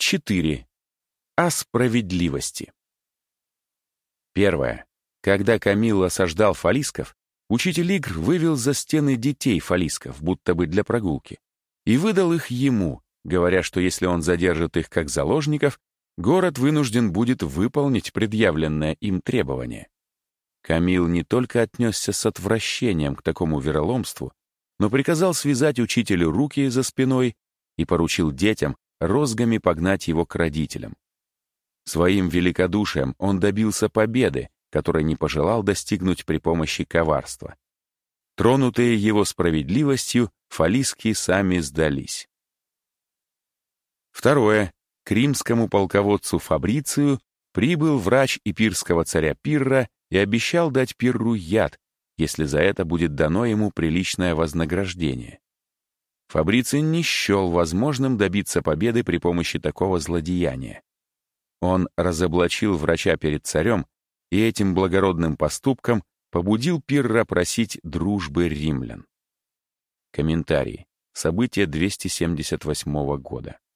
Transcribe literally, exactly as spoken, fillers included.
четыре. О справедливости. Первое. Когда Камилл осаждал фалисков, учитель игр вывел за стены детей фалисков, будто бы для прогулки, и выдал их ему, говоря, что если он задержит их как заложников, город вынужден будет выполнить предъявленное им требование. Камилл не только отнесся с отвращением к такому вероломству, но приказал связать учителю руки за спиной и поручил детям розгами погнать его к родителям. Своим великодушием он добился победы, которой не пожелал достигнуть при помощи коварства. Тронутые его справедливостью, фалиски сами сдались. Второе. К римскому полководцу Фабрицию прибыл врач ипирского царя Пирра и обещал дать Пирру яд, если за это будет дано ему приличное вознаграждение. Фабриций не счел возможным добиться победы при помощи такого злодеяния. Он разоблачил врача перед царем и этим благородным поступком побудил Пирра просить дружбы римлян. Комментарий. Событие двести семьдесят восьмого года.